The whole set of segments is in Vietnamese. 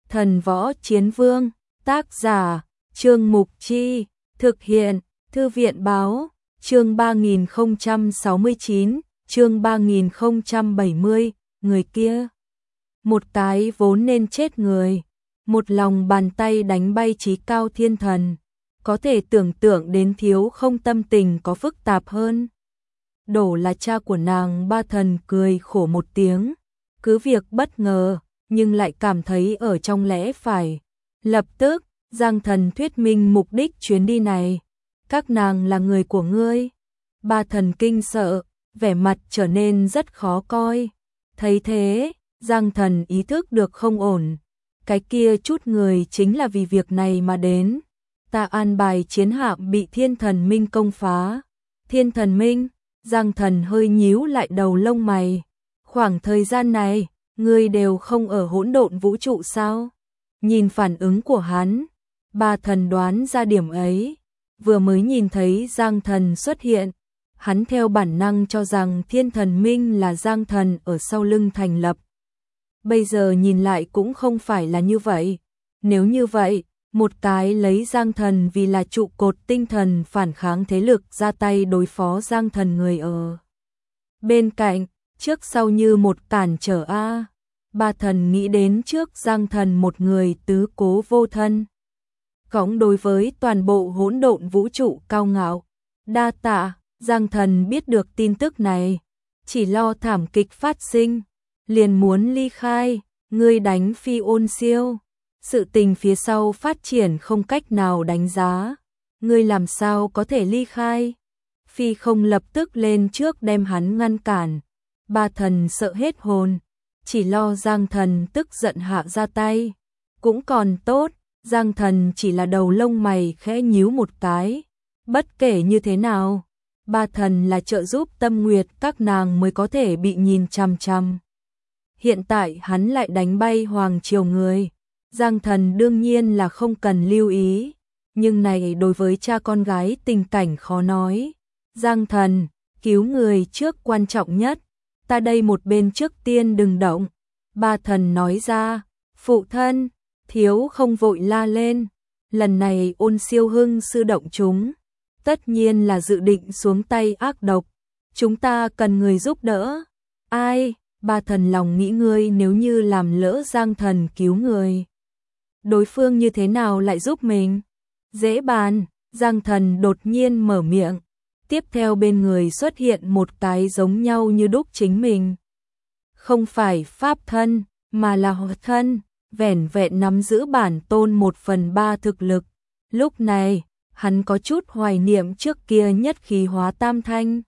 Thần Võ Chiến Vương, tác giả, Trương Mục Chi, thực hiện, Thư viện Báo, chương 3069, chương 3070, người kia. Một cái vốn nên chết người, một lòng bàn tay đánh bay chí cao thiên thần, có thể tưởng tượng đến thiếu không tâm tình có phức tạp hơn. Đổ là cha của nàng. Ba Thần cười khổ một tiếng, cứ việc bất ngờ, nhưng lại cảm thấy ở trong lẽ phải. Lập tức, Giang Thần thuyết minh mục đích chuyến đi này. Các nàng là người của ngươi. Ba Thần kinh sợ, vẻ mặt trở nên rất khó coi. Thấy thế, Giang Thần ý thức được không ổn. Cái kia chút người chính là vì việc này mà đến. Ta an bài chiến hạm bị Thiên Thần Minh công phá. Thiên Thần Minh? Giang Thần hơi nhíu lại đầu lông mày. Khoảng thời gian này, ngươi đều không ở hỗn độn vũ trụ sao? Nhìn phản ứng của hắn, Ba Thần đoán ra điểm ấy. Vừa mới nhìn thấy Giang Thần xuất hiện, hắn theo bản năng cho rằng Thiên Thần Minh là Giang Thần ở sau lưng thành lập. Bây giờ nhìn lại cũng không phải là như vậy. Nếu như vậy, một cái lấy Giang Thần vì là trụ cột tinh thần phản kháng thế lực ra tay đối phó Giang Thần người ở bên cạnh, trước sau như một cản trở a. Ba Thần nghĩ đến trước Giang Thần một người tứ cố vô thân, cõng đối với toàn bộ hỗn độn vũ trụ cao ngạo. Đa tạ. Giang Thần biết được tin tức này, chỉ lo thảm kịch phát sinh, liền muốn ly khai. Ngươi đánh Phi Ôn Siêu, sự tình phía sau phát triển không cách nào đánh giá, ngươi làm sao có thể ly khai? Phi không lập tức lên trước đem hắn ngăn cản. Ba Thần sợ hết hồn, chỉ lo Giang Thần tức giận hạ ra tay. Cũng còn tốt, Giang Thần chỉ là đầu lông mày khẽ nhíu một cái. Bất kể như thế nào, Ba Thần là trợ giúp Tâm Nguyệt các nàng mới có thể bị nhìn chằm chằm. Hiện tại hắn lại đánh bay Hoàng Triều người. Giang Thần đương nhiên là không cần lưu ý, nhưng này đối với cha con gái tình cảnh khó nói. Giang Thần, cứu người trước quan trọng nhất, ta đây một bên trước tiên đừng động. Ba Thần nói ra. Phụ thân, thiếu không vội la lên, lần này Ôn Siêu Hưng sư động chúng, tất nhiên là dự định xuống tay ác độc, chúng ta cần người giúp đỡ. Ai? Ba Thần lòng nghĩ ngươi nếu như làm lỡ Giang Thần cứu người, đối phương như thế nào lại giúp mình? Dễ bàn. Giang Thần đột nhiên mở miệng, tiếp theo bên người xuất hiện một cái giống nhau như đúc chính mình. Không phải pháp thân, mà là hoạt thân, vẻn vẹn nắm giữ bản tôn 1/3 thực lực. Lúc này, hắn có chút hoài niệm trước kia nhất khí hóa tam thanh.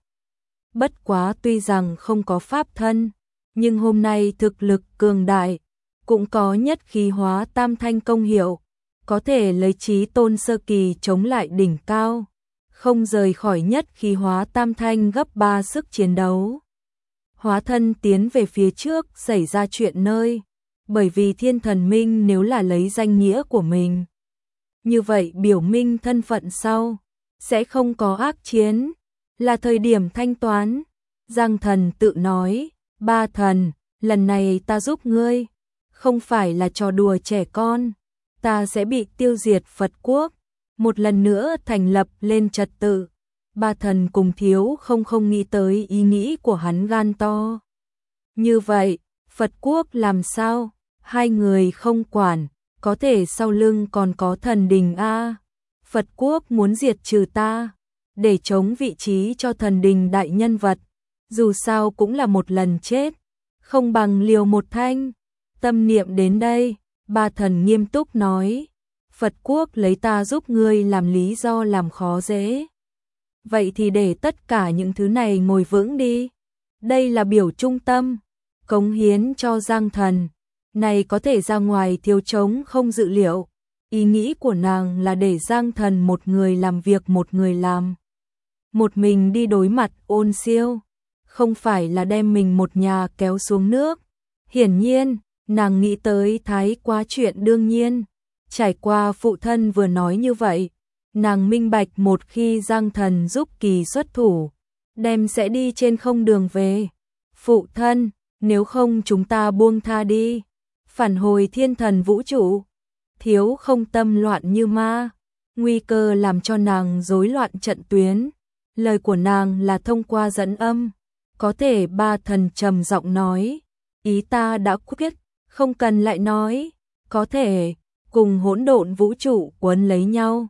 Bất quá tuy rằng không có pháp thân, nhưng hôm nay thực lực cường đại, cũng có nhất khí hóa tam thanh công hiệu, có thể lấy chí tôn sơ kỳ chống lại đỉnh cao, không rời khỏi nhất khí hóa tam thanh gấp 3 sức chiến đấu. Hóa thân tiến về phía trước xảy ra chuyện nơi, bởi vì Thiên Thần Minh nếu là lấy danh nghĩa của mình, như vậy biểu minh thân phận sau, sẽ không có ác chiến, là thời điểm thanh toán. Giang Thần tự nói. Ba Thần, lần này ta giúp ngươi, không phải là trò đùa trẻ con, ta sẽ bị tiêu diệt Phật quốc, một lần nữa thành lập lên trật tự. Ba Thần cùng thiếu không nghĩ tới ý nghĩ của hắn gan to. Như vậy, Phật quốc làm sao? Hai người không quản, có thể sau lưng còn có thần đình a. Phật quốc muốn diệt trừ ta, để chống vị trí cho thần đình đại nhân vật, dù sao cũng là một lần chết, không bằng liều một thanh. Tâm niệm đến đây, Ba Thần nghiêm túc nói, Phật quốc lấy ta giúp ngươi làm lý do làm khó dễ. Vậy thì để tất cả những thứ này ngồi vững đi. Đây là biểu trung tâm, cống hiến cho Giang Thần. Này có thể ra ngoài thiếu trống không dự liệu. Ý nghĩ của nàng là để Giang Thần một người làm việc một người làm. Một mình đi đối mặt Ôn Siêu, không phải là đem mình một nhà kéo xuống nước. Hiển nhiên, nàng nghĩ tới thái quá chuyện đương nhiên. Trải qua phụ thân vừa nói như vậy, nàng minh bạch một khi Giang Thần giúp kỳ xuất thủ, đem sẽ đi trên không đường về. Phụ thân, nếu không chúng ta buông tha đi. phản hồi thiên thần vũ trụ. Thiếu không tâm loạn như ma, nguy cơ làm cho nàng rối loạn trận tuyến. Lời của nàng là thông qua dẫn âm, có thể ba thần trầm giọng nói, ý ta đã quyết, không cần lại nói, có thể cùng hỗn độn vũ trụ quấn lấy nhau.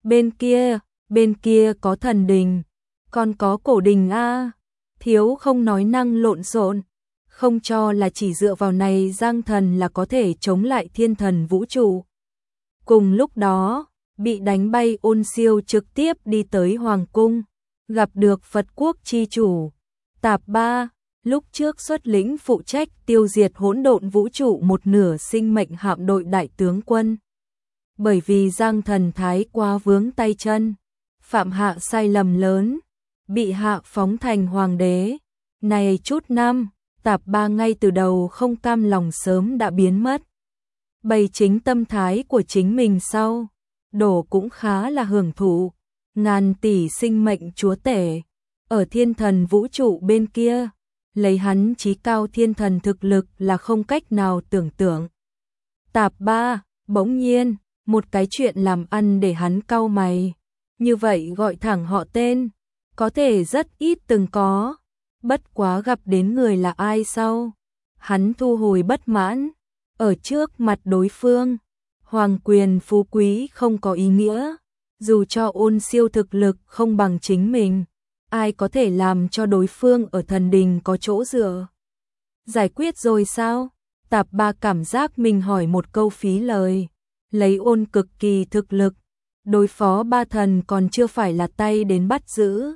Bên kia có thần đình, còn có cổ đình a. Thiếu không nói năng lộn xộn, không cho là chỉ dựa vào này Giang Thần là có thể chống lại thiên thần vũ trụ. Cùng lúc đó, bị đánh bay Ôn Siêu trực tiếp đi tới Hoàng Cung, gặp được Phật Quốc chi chủ. Tạp Ba, lúc trước xuất lĩnh phụ trách tiêu diệt hỗn độn vũ trụ một nửa sinh mệnh hạm đội đại tướng quân. Bởi vì Giang Thần thái quá vướng tay chân, phạm hạ sai lầm lớn, bị hạ phóng thành hoàng đế. Này chút năm, Tạp Ba ngay từ đầu không cam lòng sớm đã biến mất. Bày chính tâm thái của chính mình sau, đổ cũng khá là hưởng thụ, ngàn tỷ sinh mệnh chúa tể, ở thiên thần vũ trụ bên kia, lấy hắn chí cao thiên thần thực lực là không cách nào tưởng tượng. Tạp Ba, bỗng nhiên, một cái chuyện làm ăn để hắn cau mày, như vậy gọi thẳng họ tên, có thể rất ít từng có, bất quá gặp đến người là ai sau. Hắn thu hồi bất mãn, ở trước mặt đối phương, hoàng quyền phú quý không có ý nghĩa, dù cho Ôn Siêu thực lực không bằng chính mình, ai có thể làm cho đối phương ở thần đình có chỗ dựa. Giải quyết rồi sao? Tạp Ba cảm giác mình hỏi một câu phí lời, lấy Ôn cực kỳ thực lực, đối phó ba thần còn chưa phải là tay đến bắt giữ.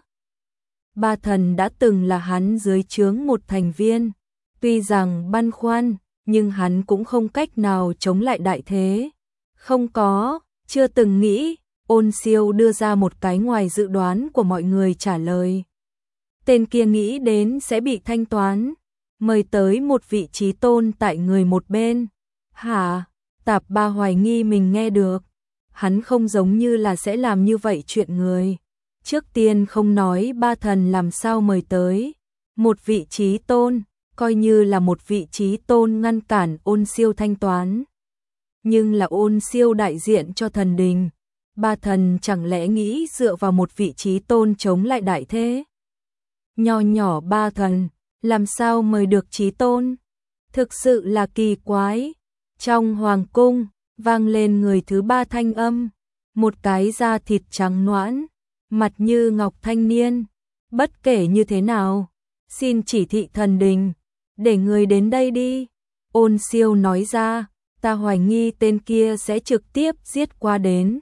Ba thần đã từng là hắn dưới trướng một thành viên, tuy rằng băn khoăn, nhưng hắn cũng không cách nào chống lại đại thế. Không có, chưa từng nghĩ. Ôn Siêu đưa ra một cái ngoài dự đoán của mọi người trả lời. Tên kia nghĩ đến sẽ bị thanh toán, mời tới một vị trí tôn tại người một bên. Hả? Tạp Ba hoài nghi mình nghe được. Hắn không giống như là sẽ làm như vậy chuyện người. Trước tiên không nói ba thần làm sao mời tới. Một vị trí tôn, coi như là một vị trí tôn ngăn cản Ôn Siêu thanh toán. Nhưng là Ôn Siêu đại diện cho thần đình. Ba thần chẳng lẽ nghĩ dựa vào một vị trí tôn chống lại đại thế? Nho nhỏ ba thần, làm sao mời được trí tôn? Thực sự là kỳ quái. Trong hoàng cung, vang lên người thứ ba thanh âm. Một cái da thịt trắng nõn, mặt như ngọc thanh niên. Bất kể như thế nào, xin chỉ thị thần đình, để người đến đây đi. Ôn Siêu nói ra, ta hoài nghi tên kia sẽ trực tiếp giết qua đến.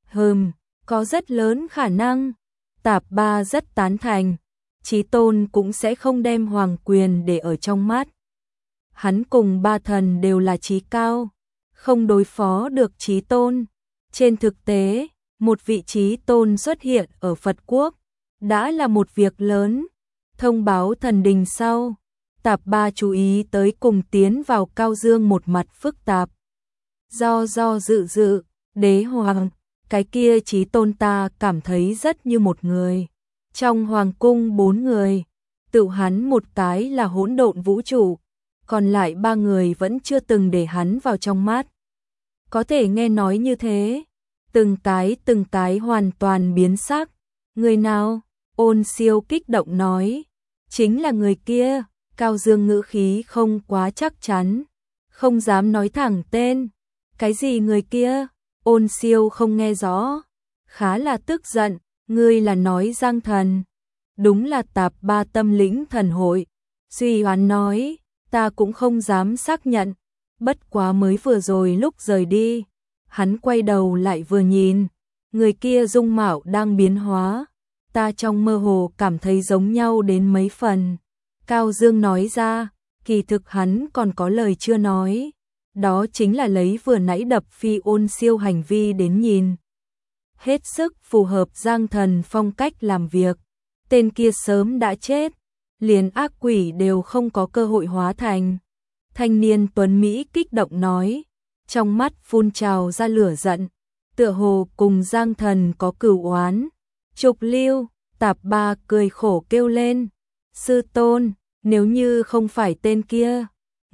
Có rất lớn khả năng. Tạp Ba rất tán thành, chí tôn cũng sẽ không đem hoàng quyền để ở trong mắt. Hắn cùng ba thần đều là chí cao, không đối phó được chí tôn. Trên thực tế, một vị chí tôn xuất hiện ở Phật Quốc, đã là một việc lớn. Thông báo thần đình sau, Tạp Ba chú ý tới cùng tiến vào Cao Dương một mặt phức tạp. Do dự, đế hoàng, cái kia chí tôn ta cảm thấy rất như một người. Trong hoàng cung 4 người, tự hắn một cái là hỗn độn vũ trụ, còn lại 3 người vẫn chưa từng để hắn vào trong mắt. Có thể nghe nói như thế, từng cái hoàn toàn biến sắc. Người nào? Ôn Siêu kích động nói, chính là người kia. Cao Dương ngữ khí không quá chắc chắn, không dám nói thẳng tên. Cái gì người kia? Ôn Siêu không nghe rõ, khá là tức giận. Ngươi là nói Giang Thần? Đúng là Tạp Ba tâm lĩnh thần hội. Suy Hoán nói, ta cũng không dám xác nhận, bất quá mới vừa rồi lúc rời đi, hắn quay đầu lại vừa nhìn, người kia dung mạo đang biến hóa, ta trong mơ hồ cảm thấy giống nhau đến mấy phần. Cao Dương nói ra, kỳ thực hắn còn có lời chưa nói, đó chính là lấy vừa nãy đập phi Ôn Siêu hành vi đến nhìn. Hết sức phù hợp Giang Thần phong cách làm việc, tên kia sớm đã chết, liền ác quỷ đều không có cơ hội hóa thành. Thanh niên tuấn Mỹ kích động nói, trong mắt phun trào ra lửa giận, tựa hồ cùng Giang Thần có cửu oán. Trục Lưu, Tạp Ba cười khổ kêu lên, sư tôn, nếu như không phải tên kia,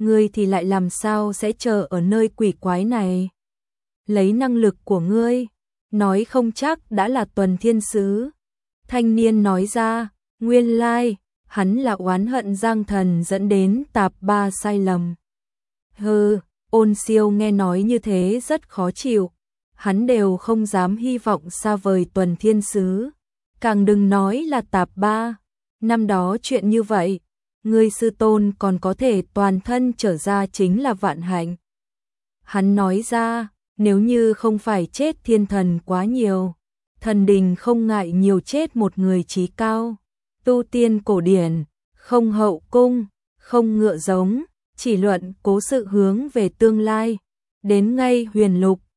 ngươi thì lại làm sao sẽ chờ ở nơi quỷ quái này? Lấy năng lực của ngươi, nói không chắc đã là tuần thiên sứ. Thanh niên nói ra, nguyên lai, hắn là oán hận Giang Thần dẫn đến tạp ba sai lầm. Hừ, Ôn Siêu nghe nói như thế rất khó chịu, hắn đều không dám hy vọng xa vời tuần thiên sứ, càng đừng nói là tạp ba. Năm đó chuyện như vậy, ngươi sư tôn còn có thể toàn thân trở ra chính là vạn hạnh. Hắn nói ra, nếu như không phải chết thiên thần quá nhiều, thần đình không ngại nhiều chết một người trí cao. Tu tiên cổ điển, không hậu cung, không ngựa giống, chỉ luận cố sự hướng về tương lai. Đến ngay huyền lục,